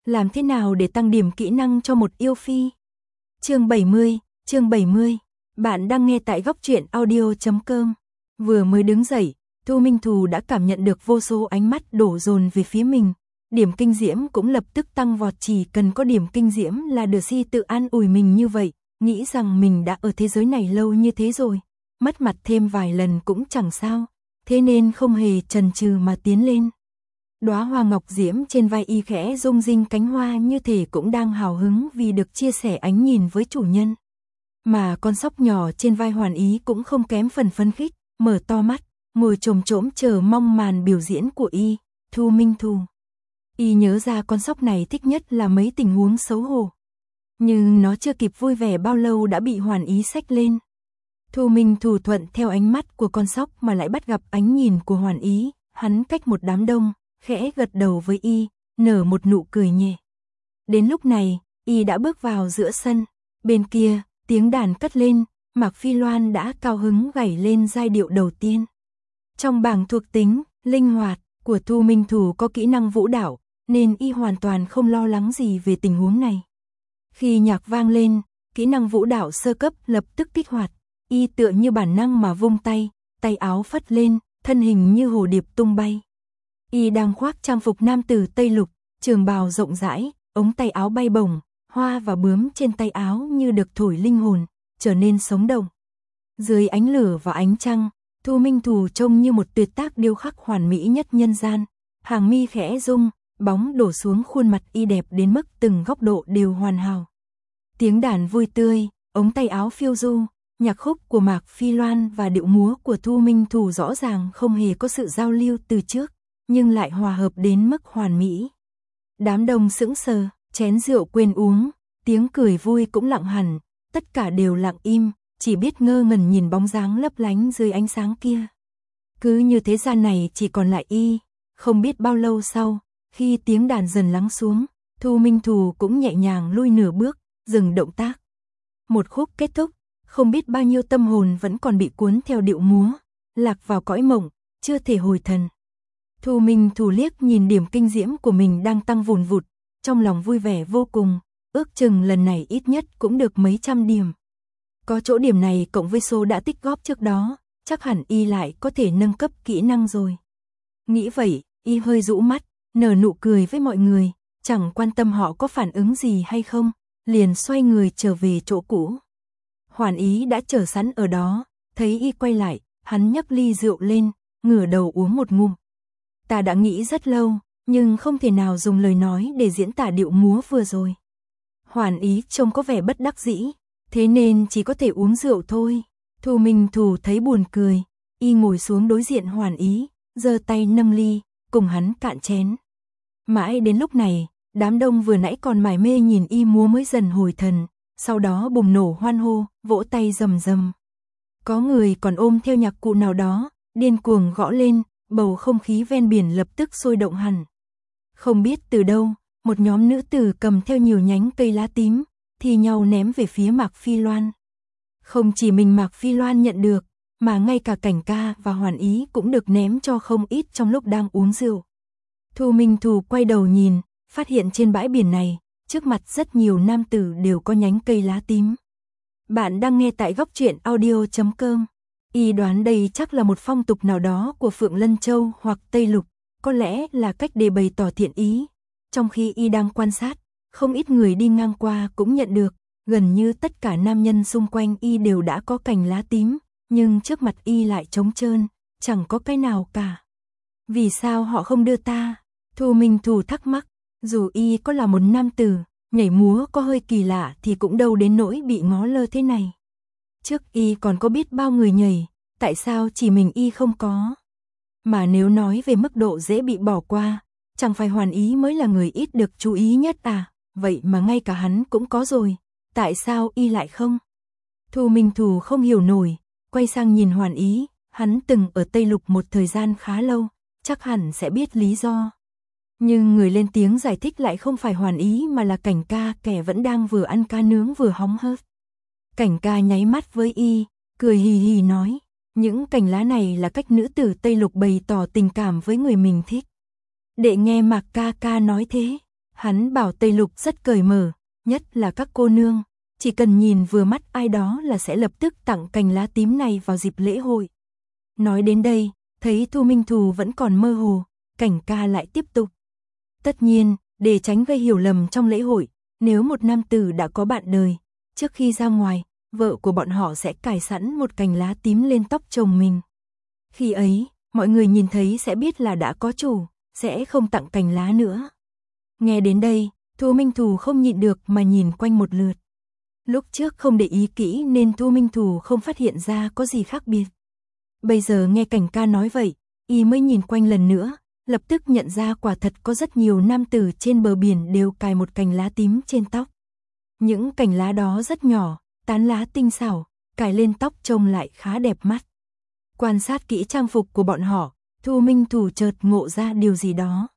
Làm thế nào để tăng điểm kỹ năng cho một yêu phi? Chương 70. Bạn đang nghe tại góc truyện audio.com. Vừa mới đứng dậy, Thu Minh Thù đã cảm nhận được vô số ánh mắt đổ dồn về phía mình. Điểm kinh diễm cũng lập tức tăng vọt, chỉ cần có điểm kinh diễm là được si tự an ủi mình như vậy, nghĩ rằng mình đã ở thế giới này lâu như thế rồi, mất mặt thêm vài lần cũng chẳng sao, thế nên không hề chần chừ mà tiến lên. Đóa hoa ngọc diễm trên vai y khẽ rung rinh cánh hoa như thể cũng đang hào hứng vì được chia sẻ ánh nhìn với chủ nhân. Mà con sóc nhỏ trên vai Hoàn Ý cũng không kém phần phấn khích, mở to mắt, ngồi chồm chỗm chờ mong màn biểu diễn của y, Thu Minh Thù. Y nhớ ra con sóc này thích nhất là mấy tình huống xấu hổ. Nhưng nó chưa kịp vui vẻ bao lâu đã bị Hoàn Ý xách lên. Thu Minh Thù thuận theo ánh mắt của con sóc mà lại bắt gặp ánh nhìn của Hoàn Ý, hắn cách một đám đông, khẽ gật đầu với y, nở một nụ cười nhẹ. Đến lúc này, y đã bước vào giữa sân, bên kia, tiếng đàn cất lên, Mạc Phi Loan đã cao hứng gảy lên giai điệu đầu tiên. Trong bảng thuộc tính, linh hoạt của Thu Minh Thù có kỹ năng vũ đạo, nên y hoàn toàn không lo lắng gì về tình huống này. Khi nhạc vang lên, kỹ năng vũ đạo sơ cấp lập tức kích hoạt, y tựa như bản năng mà vung tay, tay áo phất lên, thân hình như hồ điệp tung bay. Y đang khoác trang phục nam tử Tây Lục, trường bào rộng rãi, ống tay áo bay bổng, hoa và bướm trên tay áo như được thổi linh hồn, trở nên sống động. Dưới ánh lửa và ánh trăng, Thu Minh Thù trông như một tuyệt tác điêu khắc hoàn mỹ nhất nhân gian. Hàng mi khẽ rung, bóng đổ xuống khuôn mặt y đẹp đến mức từng góc độ đều hoàn hảo. Tiếng đàn vui tươi, ống tay áo phiêu du, nhạc khúc của Mạc Phi Loan và điệu múa của Thu Minh Thù rõ ràng không hề có sự giao lưu từ trước, nhưng lại hòa hợp đến mức hoàn mỹ. Đám đông sững sờ, chén rượu quên uống, tiếng cười vui cũng lặng hẳn, tất cả đều lặng im, chỉ biết ngơ ngẩn nhìn bóng dáng lấp lánh dưới ánh sáng kia. Cứ như thế gian này chỉ còn lại y, không biết bao lâu sau, khi tiếng đàn dần lắng xuống, Thu Minh Thù cũng nhẹ nhàng lui nửa bước, dừng động tác. Một khúc kết thúc, không biết bao nhiêu tâm hồn vẫn còn bị cuốn theo điệu múa, lạc vào cõi mộng, chưa thể hồi thần. Thu Minh Thù liếc nhìn điểm kinh diễm của mình đang tăng vùn vụt, trong lòng vui vẻ vô cùng, ước chừng lần này ít nhất cũng được mấy trăm điểm. Có chỗ điểm này cộng với số đã tích góp trước đó, chắc hẳn y lại có thể nâng cấp kỹ năng rồi. Nghĩ vậy, y hơi rũ mắt, nở nụ cười với mọi người, chẳng quan tâm họ có phản ứng gì hay không, liền xoay người trở về chỗ cũ. Hoàn Ý đã chờ sẵn ở đó, thấy y quay lại, hắn nhấc ly rượu lên, ngửa đầu uống một ngụm. Ta đã nghĩ rất lâu, nhưng không thể nào dùng lời nói để diễn tả điệu múa vừa rồi. Hoàn Ý trông có vẻ bất đắc dĩ, thế nên chỉ có thể uống rượu thôi. Thu Minh Thù thấy buồn cười, y ngồi xuống đối diện Hoàn Ý, giơ tay nâng ly, cùng hắn cạn chén. Mãi đến lúc này, đám đông vừa nãy còn mải mê nhìn y múa mới dần hồi thần, sau đó bùng nổ hoan hô, vỗ tay rầm rầm. Có người còn ôm theo nhạc cụ nào đó, điên cuồng gõ lên, bầu không khí ven biển lập tức sôi động hẳn. Không biết từ đâu, một nhóm nữ tử cầm theo nhiều nhánh cây lá tím, thì nhau ném về phía Mạc Phi Loan. Không chỉ mình Mạc Phi Loan nhận được, mà ngay cả Cảnh Ca và Hoàn Ý cũng được ném cho không ít trong lúc đang uống rượu. Thu Minh Thù quay đầu nhìn, phát hiện trên bãi biển này, trước mặt rất nhiều nam tử đều có nhánh cây lá tím. Bạn đang nghe tại góc truyện audio.com. Y đoán đây chắc là một phong tục nào đó của Phượng Lân Châu hoặc Tây Lục, có lẽ là cách để bày tỏ thiện ý. Trong khi y đang quan sát, không ít người đi ngang qua cũng nhận được, gần như tất cả nam nhân xung quanh y đều đã có cành lá tím, nhưng trước mặt y lại trống trơn, chẳng có cái nào cả. Vì sao họ không đưa ta? Thu Minh Thù thắc mắc, dù y có là một nam tử, nhảy múa có hơi kỳ lạ thì cũng đâu đến nỗi bị ngó lơ thế này. Trước y còn có biết bao người nhảy, tại sao chỉ mình y không có? Mà nếu nói về mức độ dễ bị bỏ qua, chẳng phải Hoàn Ý mới là người ít được chú ý nhất à? Vậy mà ngay cả hắn cũng có rồi, tại sao y lại không? Thu Minh Thù không hiểu nổi, quay sang nhìn Hoàn Ý, hắn từng ở Tây Lục một thời gian khá lâu, chắc hẳn sẽ biết lý do. Nhưng người lên tiếng giải thích lại không phải Hoàn Ý mà là Cảnh Ca, kẻ vẫn đang vừa ăn cá nướng vừa hóng hớt. Cảnh Ca nháy mắt với y, cười hì hì nói, những cành lá này là cách nữ tử Tây Lục bày tỏ tình cảm với người mình thích. Đệ nghe Mạc ca ca nói thế, Hắn bảo Tây Lục rất cởi mở, nhất là các cô nương, chỉ cần nhìn vừa mắt ai đó là sẽ lập tức tặng cành lá tím này vào dịp lễ hội. Nói đến đây, thấy Thu Minh Thù vẫn còn mơ hồ, Cảnh ca lại tiếp tục. Tất nhiên, để tránh gây hiểu lầm trong lễ hội, nếu một nam tử đã có bạn đời, trước khi ra ngoài, vợ của bọn họ sẽ cài sẵn một cành lá tím lên tóc chồng mình. Khi ấy, mọi người nhìn thấy sẽ biết là đã có chủ, sẽ không tặng cành lá nữa. Nghe đến đây, Thu Minh Thù không nhịn được mà nhìn quanh một lượt. Lúc trước không để ý kỹ nên Thu Minh Thù không phát hiện ra có gì khác biệt. Bây giờ nghe Cảnh ca nói vậy, y mới nhìn quanh lần nữa, lập tức nhận ra quả thật có rất nhiều nam tử trên bờ biển đều cài một cành lá tím trên tóc. Những cành lá đó rất nhỏ, tán lá tinh xảo, cài lên tóc trông lại khá đẹp mắt. Quan sát kỹ trang phục của bọn họ, Thu Minh Thù chợt ngộ ra điều gì đó.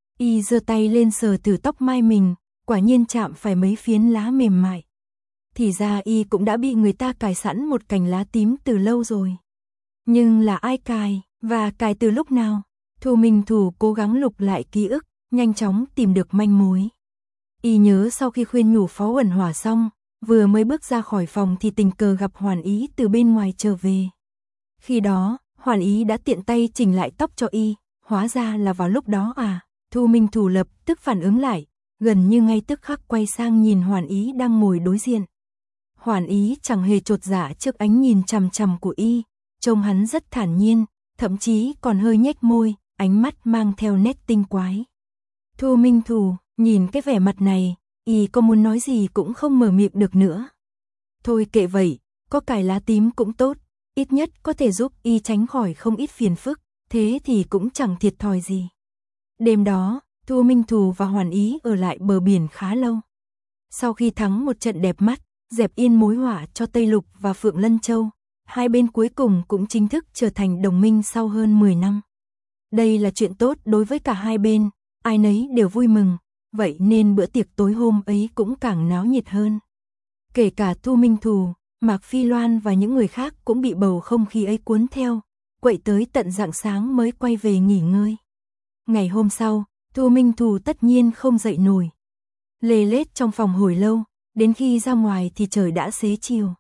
Y giơ tay lên sờ thử tóc mai mình, quả nhiên chạm phải mấy phiến lá mềm mại. Thì ra y cũng đã bị người ta cài sẵn một cành lá tím từ lâu rồi. Nhưng là ai cài, và cài từ lúc nào? Thu Minh Thù cố gắng lục lại ký ức, nhanh chóng tìm được manh mối. Y nhớ sau khi khuyên nhủ Phó Uẩn Hỏa xong, vừa mới bước ra khỏi phòng thì tình cờ gặp Hoàn Ý từ bên ngoài trở về. Khi đó, Hoàn Ý đã tiện tay chỉnh lại tóc cho y, hóa ra là vào lúc đó à. Thu Minh Thù lập tức phản ứng lại, gần như ngay tức khắc quay sang nhìn Hoàn Ý đang ngồi đối diện. Hoàn Ý chẳng hề chột dạ trước ánh nhìn chằm chằm của y, trông hắn rất thản nhiên, thậm chí còn hơi nhếch môi, ánh mắt mang theo nét tinh quái. Thu Minh Thù nhìn cái vẻ mặt này, y có muốn nói gì cũng không mở miệng được nữa. Thôi kệ vậy, có cài lá tím cũng tốt, ít nhất có thể giúp y tránh khỏi không ít phiền phức, thế thì cũng chẳng thiệt thòi gì. Đêm đó, Thu Minh Thù và Hoàn Ý ở lại bờ biển khá lâu. Sau khi thắng một trận đẹp mắt, dẹp yên mối họa cho Tây Lục và Phượng Lân Châu, hai bên cuối cùng cũng chính thức trở thành đồng minh sau hơn 10 năm. Đây là chuyện tốt đối với cả hai bên, ai nấy đều vui mừng, vậy nên bữa tiệc tối hôm ấy cũng càng náo nhiệt hơn. Kể cả Thu Minh Thù, Mạc Phi Loan và những người khác cũng bị bầu không khí ấy cuốn theo, quậy tới tận rạng sáng mới quay về nghỉ ngơi. Ngày hôm sau, Thu Minh Thù tất nhiên không dậy nổi. Lê lết trong phòng hồi lâu, đến khi ra ngoài thì trời đã xế chiều.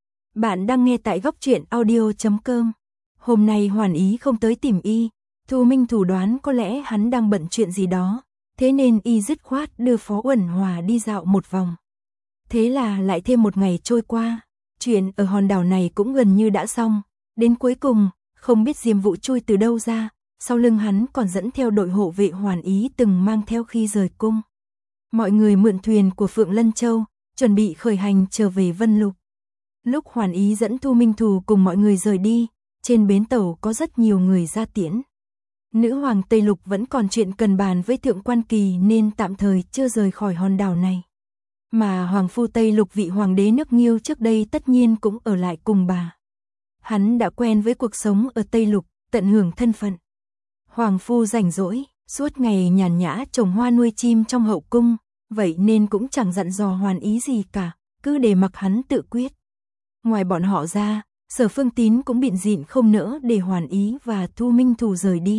Bạn đang nghe tại góc truyện audio.com. Hôm nay Hoàn Ý không tới tìm y, Thu Minh Thù đoán có lẽ hắn đang bận chuyện gì đó, thế nên y dứt khoát đưa Phó Uẩn Hòa đi dạo một vòng. Thế là lại thêm một ngày trôi qua, chuyện ở hòn đảo này cũng gần như đã xong, đến cuối cùng, không biết Diêm Vũ chui từ đâu ra, sau lưng hắn còn dẫn theo đội hộ vệ Hoàn Ý từng mang theo khi rời cung. Mọi người mượn thuyền của Phượng Lân Châu, chuẩn bị khởi hành trở về Vân Lục. Lúc Hoàn Ý dẫn Thu Minh Thù cùng mọi người rời đi, trên bến tàu có rất nhiều người ra tiễn. Nữ hoàng Tây Lục vẫn còn chuyện cần bàn với Thượng Quan Kỳ nên tạm thời chưa rời khỏi hòn đảo này. Mà Hoàng phu Tây Lục vị hoàng đế nước Nghiêu trước đây tất nhiên cũng ở lại cùng bà. Hắn đã quen với cuộc sống ở Tây Lục, tận hưởng thân phận. Hoàng phu rảnh rỗi, suốt ngày nhàn nhã trồng hoa nuôi chim trong hậu cung, vậy nên cũng chẳng dặn dò Hoàn Ý gì cả, cứ để mặc hắn tự quyết. Ngoài bọn họ ra, Sở Phương Tín cũng bịn dịn không nỡ để Hoàn Ý và Thu Minh Thù rời đi.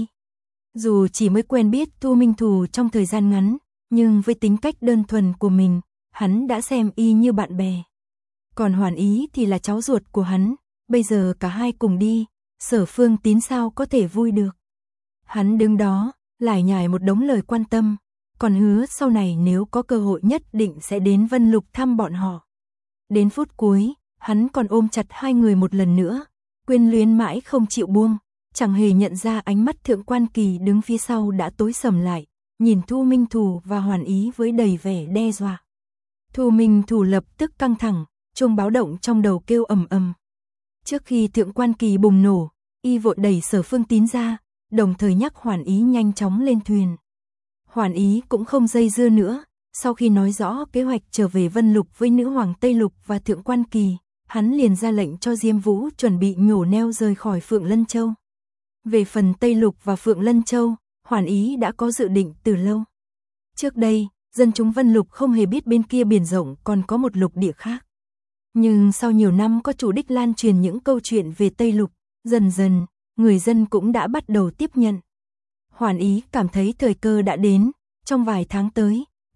Dù chỉ mới quen biết Thu Minh Thù trong thời gian ngắn, nhưng với tính cách đơn thuần của mình, hắn đã xem y như bạn bè. Còn Hoàn Ý thì là cháu ruột của hắn, bây giờ cả hai cùng đi, Sở Phương Tín sao có thể vui được. Hắn đứng đó, lải nhải một đống lời quan tâm, còn hứa sau này nếu có cơ hội nhất định sẽ đến Vân Lục thăm bọn họ. Đến phút cuối, hắn còn ôm chặt hai người một lần nữa, quyến luyến mãi không chịu buông, chẳng hề nhận ra ánh mắt Thượng Quan Kỳ đứng phía sau đã tối sầm lại, nhìn Thu Minh Thù và Hoàn Ý với đầy vẻ đe dọa. Thu Minh Thù lập tức căng thẳng, chuông báo động trong đầu kêu ầm ầm. Trước khi Thượng Quan Kỳ bùng nổ, y vội đẩy Sở Phương Tín ra, đồng thời nhắc Hoàn Ý nhanh chóng lên thuyền. Hoàn Ý cũng không dây dưa nữa, sau khi nói rõ kế hoạch trở về Vân Lục với nữ hoàng Tây Lục và Thượng Quan Kỳ, hắn liền ra lệnh cho Diêm Vũ chuẩn bị nhổ neo rời khỏi Phượng Lân Châu. Về phần Tây Lục và Phượng Lân Châu, Hoàn Ý đã có dự định từ lâu. Trước đây, dân chúng Vân Lục không hề biết bên kia biển rộng còn có một lục địa khác. Nhưng sau nhiều năm có chủ đích lan truyền những câu chuyện về Tây Lục, dần dần, người dân cũng đã bắt đầu tiếp nhận. Hoàn Ý cảm thấy thời cơ đã đến, trong vài tháng tới,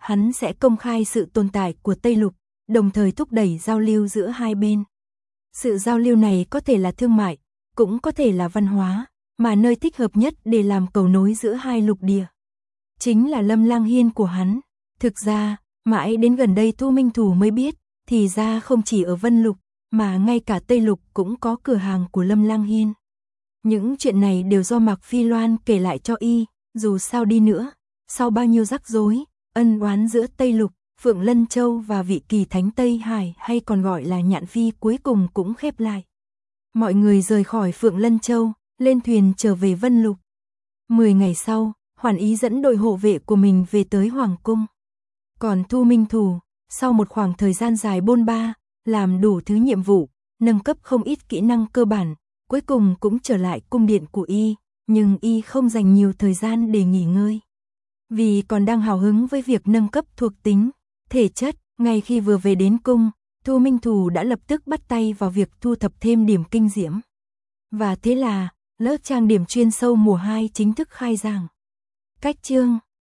hắn sẽ công khai sự tồn tại của Tây Lục, đồng thời thúc đẩy giao lưu giữa hai bên. Sự giao lưu này có thể là thương mại, cũng có thể là văn hóa, mà nơi thích hợp nhất để làm cầu nối giữa hai lục địa chính là Lâm Lang Hiên của hắn. Thực ra, mãi đến gần đây Thu Minh Thủ mới biết, thì ra không chỉ ở Vân Lục, mà ngay cả Tây Lục cũng có cửa hàng của Lâm Lang Hiên. Những chuyện này đều do Mạc Phi Loan kể lại cho y, dù sao đi nữa, sau bao nhiêu rắc rối, ân oán giữa Tây Lục, Phượng Lân Châu và vị kỳ thánh Tây Hải hay còn gọi là Nhạn Phi cuối cùng cũng khép lại. Mọi người rời khỏi Phượng Lân Châu, lên thuyền trở về Vân Lục. 10 ngày sau, Hoàn Ý dẫn đội hộ vệ của mình về tới Hoàng Cung. Còn Thu Minh Thủ, sau một khoảng thời gian dài bôn ba, làm đủ thứ nhiệm vụ, nâng cấp không ít kỹ năng cơ bản, cuối cùng cũng trở lại cung điện của y, nhưng y không dành nhiều thời gian để nghỉ ngơi. Vì còn đang hào hứng với việc nâng cấp thuộc tính, thể chất, ngay khi vừa về đến cung, Thu Minh Thủ đã lập tức bắt tay vào việc thu thập thêm điểm kinh diễm. Và thế là, lớp trang điểm chuyên sâu mùa 2 chính thức khai giảng. Cách chương